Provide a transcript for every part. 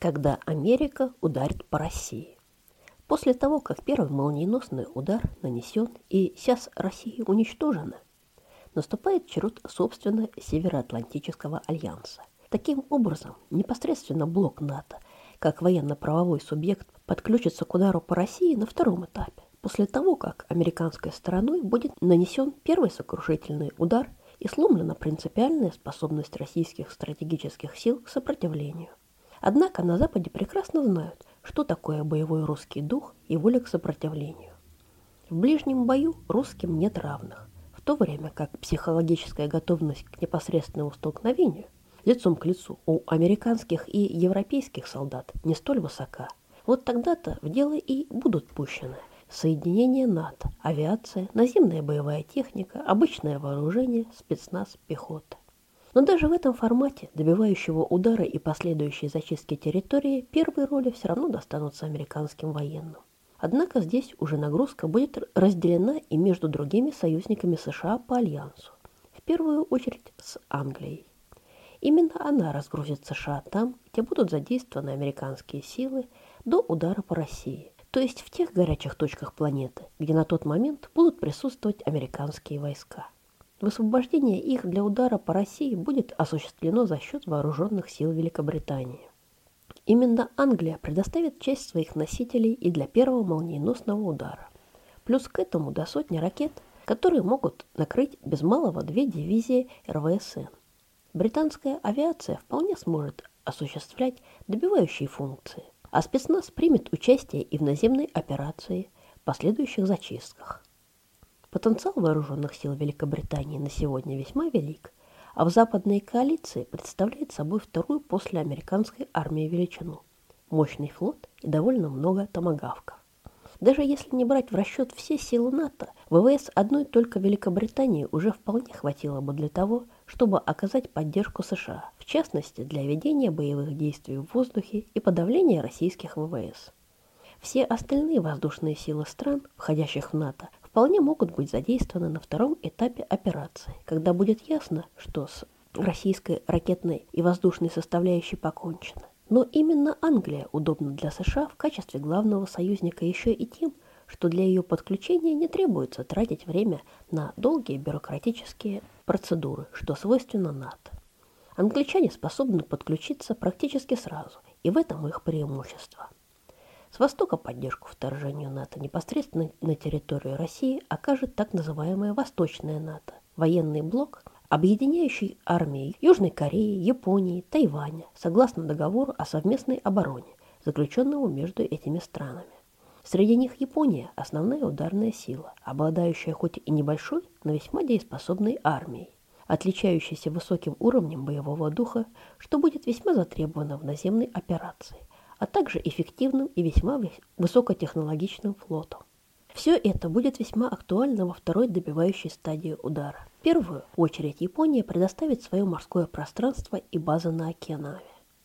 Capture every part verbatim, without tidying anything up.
когда Америка ударит по России. После того, как первый молниеносный удар нанесен и сейчас Россия уничтожена, наступает черед, собственно, Североатлантического альянса. Таким образом, непосредственно блок НАТО, как военно-правовой субъект, подключится к удару по России на втором этапе, после того, как американской стороной будет нанесен первый сокрушительный удар и сломлена принципиальная способность российских стратегических сил к сопротивлению. Однако на Западе прекрасно знают, что такое боевой русский дух и воля к сопротивлению. В ближнем бою русским нет равных, в то время как психологическая готовность к непосредственному столкновению лицом к лицу у американских и европейских солдат не столь высока. Вот тогда-то в дело и будут пущены соединения НАТО, авиация, наземная боевая техника, обычное вооружение, спецназ, пехота. Но даже в этом формате добивающего удара и последующей зачистки территории первые роли все равно достанутся американским военным. Однако здесь уже нагрузка будет разделена и между другими союзниками США по альянсу, в первую очередь с Англией. Именно она разгрузит США там, где будут задействованы американские силы до удара по России, то есть в тех горячих точках планеты, где на тот момент будут присутствовать американские войска. Высвобождение их для удара по России будет осуществлено за счет вооруженных сил Великобритании. Именно Англия предоставит часть своих носителей и для первого молниеносного удара. Плюс к этому до сотни ракет, которые могут накрыть без малого две дивизии эр вэ эс эн. Британская авиация вполне сможет осуществлять добивающие функции, а спецназ примет участие и в наземной операции, последующих зачистках. Потенциал вооруженных сил Великобритании на сегодня весьма велик, а в западной коалиции представляет собой вторую после американской армии величину, мощный флот и довольно много томагавков. Даже если не брать в расчет все силы НАТО, вэ вэ эс одной только Великобритании уже вполне хватило бы для того, чтобы оказать поддержку США, в частности для ведения боевых действий в воздухе и подавления российских вэ вэ эс. Все остальные воздушные силы стран, входящих в НАТО, вполне могут быть задействованы на втором этапе операции, когда будет ясно, что с российской ракетной и воздушной составляющей покончено. Но именно Англия удобна для США в качестве главного союзника еще и тем, что для ее подключения не требуется тратить время на долгие бюрократические процедуры, что свойственно НАТО. Англичане способны подключиться практически сразу, и в этом их преимущество. С востока поддержку вторжению НАТО непосредственно на территорию России окажет так называемое Восточное НАТО, военный блок, объединяющий армии Южной Кореи, Японии, Тайваня, согласно договору о совместной обороне, заключенному между этими странами. Среди них Япония – основная ударная сила, обладающая хоть и небольшой, но весьма дееспособной армией, отличающейся высоким уровнем боевого духа, что будет весьма затребовано в наземной операции, а также эффективным и весьма высокотехнологичным флотом. Все это будет весьма актуально во второй добивающей стадии удара. В первую очередь Япония предоставит свое морское пространство и базы на Окинаве.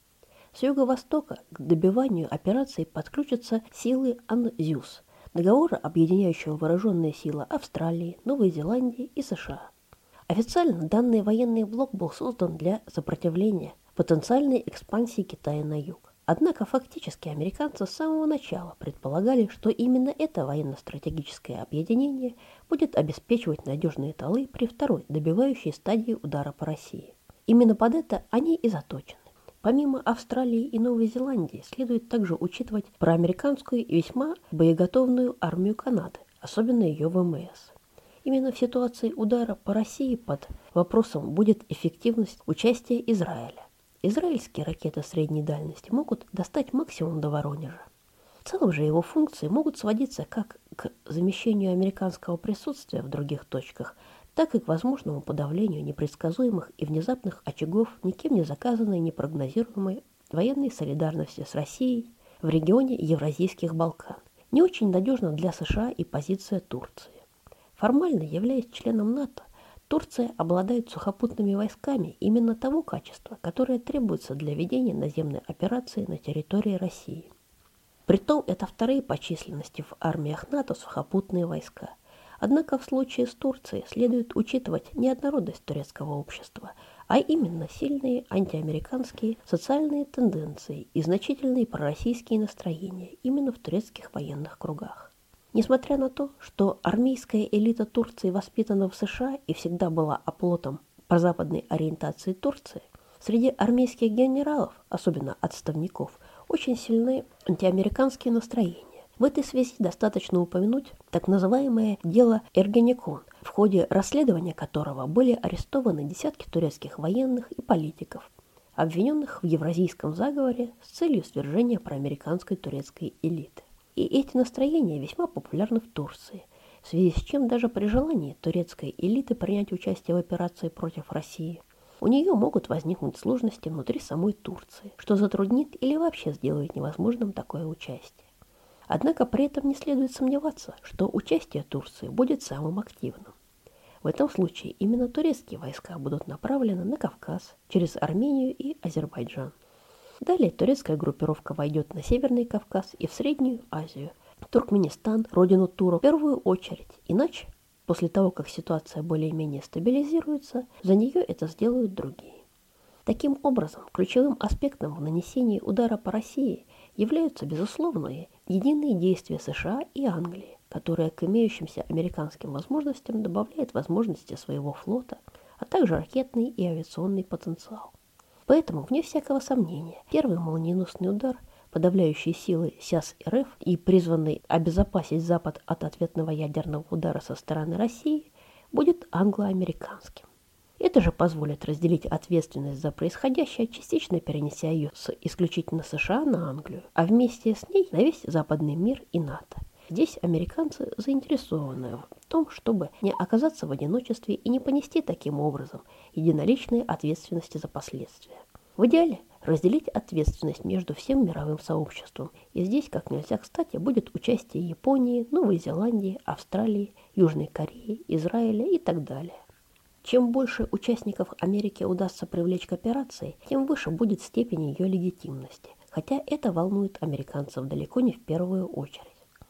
С юго-востока к добиванию операции подключатся силы АНЗЮС, договора, объединяющего вооруженные силы Австралии, Новой Зеландии и США. Официально данный военный блок был создан для сопротивления потенциальной экспансии Китая на юг. Однако фактически американцы с самого начала предполагали, что именно это военно-стратегическое объединение будет обеспечивать надежные тылы при второй добивающей стадии удара по России. Именно под это они и заточены. Помимо Австралии и Новой Зеландии следует также учитывать проамериканскую и весьма боеготовную армию Канады, особенно ее вэ эм эс. Именно в ситуации удара по России под вопросом будет эффективность участия Израиля. Израильские ракеты средней дальности могут достать максимум до Воронежа. В целом же его функции могут сводиться как к замещению американского присутствия в других точках, так и к возможному подавлению непредсказуемых и внезапных очагов никем не заказанной, непрогнозируемой военной солидарности с Россией в регионе Евразийских Балкан. Не очень надежна для США и позиция Турции. Формально являясь членом НАТО, Турция обладает сухопутными войсками именно того качества, которое требуется для ведения наземной операции на территории России. Притом это вторые по численности в армиях НАТО сухопутные войска. Однако в случае с Турцией следует учитывать неоднородность турецкого общества, а именно сильные антиамериканские социальные тенденции и значительные пророссийские настроения именно в турецких военных кругах. Несмотря на то, что армейская элита Турции воспитана в США и всегда была оплотом прозападной ориентации Турции, среди армейских генералов, особенно отставников, очень сильны антиамериканские настроения. В этой связи достаточно упомянуть так называемое дело Эргенекон, в ходе расследования которого были арестованы десятки турецких военных и политиков, обвиненных в евразийском заговоре с целью свержения проамериканской турецкой элиты. И эти настроения весьма популярны в Турции, в связи с чем даже при желании турецкой элиты принять участие в операции против России, у нее могут возникнуть сложности внутри самой Турции, что затруднит или вообще сделает невозможным такое участие. Однако при этом не следует сомневаться, что участие Турции будет самым активным. В этом случае именно турецкие войска будут направлены на Кавказ через Армению и Азербайджан. Далее турецкая группировка войдет на Северный Кавказ и в Среднюю Азию, Туркменистан, родину турок в первую очередь, иначе, после того, как ситуация более-менее стабилизируется, за нее это сделают другие. Таким образом, ключевым аспектом в нанесении удара по России являются безусловные единые действия США и Англии, которые к имеющимся американским возможностям добавляют возможности своего флота, а также ракетный и авиационный потенциал. Поэтому, вне всякого сомнения, первый молниеносный удар, подавляющий силы СЯС РФ и призванный обезопасить Запад от ответного ядерного удара со стороны России, будет англо-американским. Это же позволит разделить ответственность за происходящее, частично перенеся ее с исключительно США на Англию, а вместе с ней на весь западный мир и НАТО. Здесь американцы заинтересованы в том, чтобы не оказаться в одиночестве и не понести таким образом единоличной ответственности за последствия. В идеале разделить ответственность между всем мировым сообществом, и здесь как нельзя кстати будет участие Японии, Новой Зеландии, Австралии, Южной Кореи, Израиля и так далее. Чем больше участников Америке удастся привлечь к операции, тем выше будет степень ее легитимности, хотя это волнует американцев далеко не в первую очередь.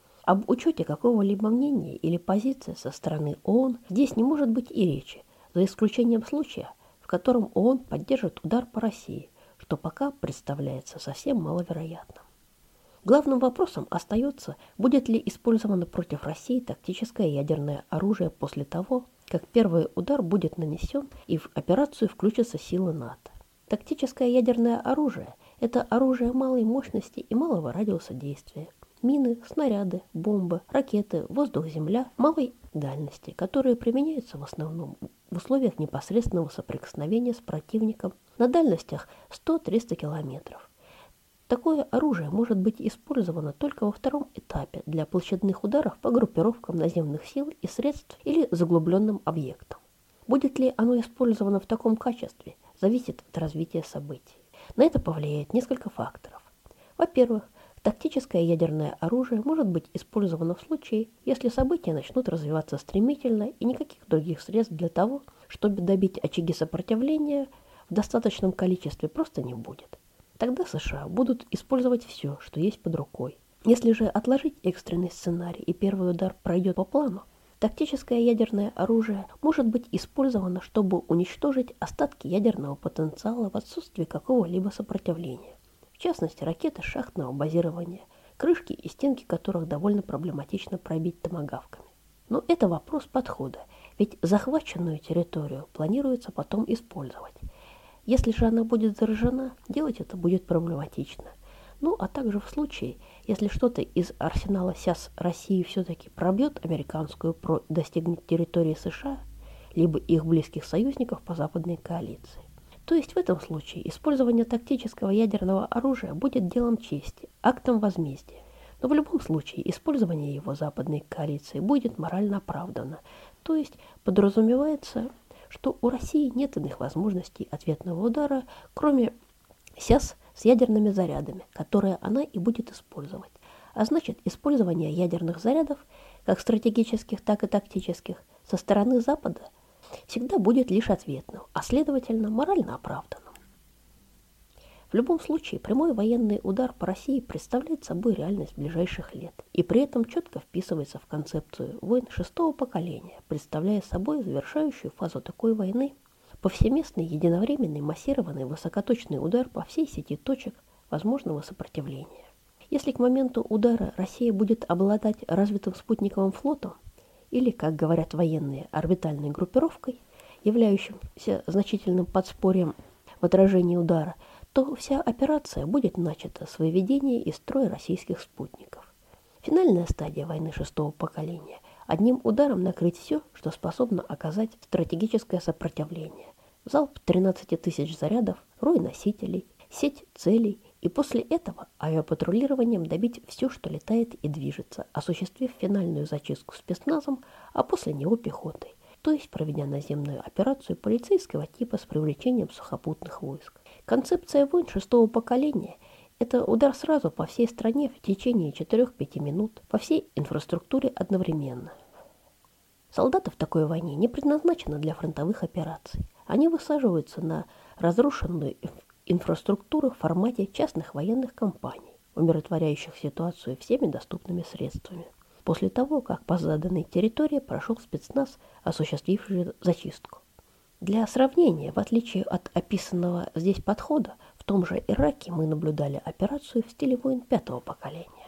Об учете какого-либо мнения или позиции со стороны ООН здесь не может быть и речи, за исключением случая, в котором ООН поддержит удар по России, что пока представляется совсем маловероятным. Главным вопросом остается, будет ли использовано против России тактическое ядерное оружие после того, как первый удар будет нанесен и в операцию включатся силы НАТО. Тактическое ядерное оружие – это оружие малой мощности и малого радиуса действия. Мины, снаряды, бомбы, ракеты, воздух-земля малой дальности, которые применяются в основном в условиях непосредственного соприкосновения с противником на дальностях сто-триста километров. Такое оружие может быть использовано только во втором этапе для площадных ударов по группировкам наземных сил и средств или заглубленным объектам. Будет ли оно использовано в таком качестве, зависит от развития событий. На это повлияет несколько факторов. Во-первых, тактическое ядерное оружие может быть использовано в случае, если события начнут развиваться стремительно и никаких других средств для того, чтобы добить очаги сопротивления в достаточном количестве просто не будет. Тогда США будут использовать все, что есть под рукой. Если же отложить экстренный сценарий и первый удар пройдет по плану, тактическое ядерное оружие может быть использовано, чтобы уничтожить остатки ядерного потенциала в отсутствии какого-либо сопротивления. В частности, ракеты шахтного базирования, крышки и стенки которых довольно проблематично пробить томагавками. Но это вопрос подхода, ведь захваченную территорию планируется потом использовать. Если же она будет заражена, делать это будет проблематично. Ну, а также в случае, если что-то из арсенала СЯС России все-таки пробьет американскую ПРО и достигнет территории США, либо их близких союзников по западной коалиции. То есть в этом случае использование тактического ядерного оружия будет делом чести, актом возмездия. Но в любом случае использование его западной коалиции будет морально оправдано. То есть подразумевается, что у России нет иных возможностей ответного удара, кроме СЯС с ядерными зарядами, которые она и будет использовать. А значит, использование ядерных зарядов, как стратегических, так и тактических, со стороны Запада всегда будет лишь ответным, а следовательно, морально оправданным. В любом случае, прямой военный удар по России представляет собой реальность ближайших лет и при этом четко вписывается в концепцию войн шестого поколения, представляя собой завершающую фазу такой войны, Повсеместный, единовременный, массированный, высокоточный удар по всей сети точек возможного сопротивления. Если к моменту удара Россия будет обладать развитым спутниковым флотом или, как говорят военные, орбитальной группировкой, являющимся значительным подспорьем в отражении удара, то вся операция будет начата с выведения из строя российских спутников. Финальная стадия войны шестого поколения – одним ударом накрыть все, что способно оказать стратегическое сопротивление. Залп тринадцати тысяч зарядов, рой носителей, сеть целей, и после этого авиапатрулированием добить все, что летает и движется, осуществив финальную зачистку спецназом, а после него пехотой, то есть проведя наземную операцию полицейского типа с привлечением сухопутных войск. Концепция войн шестого поколения – это удар сразу по всей стране в течение четырёх-пяти минут, по всей инфраструктуре одновременно. Солдаты в такой войне не предназначены для фронтовых операций. Они высаживаются на разрушенную инфраструктуру в формате частных военных компаний, умиротворяющих ситуацию всеми доступными средствами, после того, как по заданной территории прошел спецназ, осуществивший зачистку. Для сравнения, в отличие от описанного здесь подхода, в том же Ираке мы наблюдали операцию в стиле войн пятого поколения.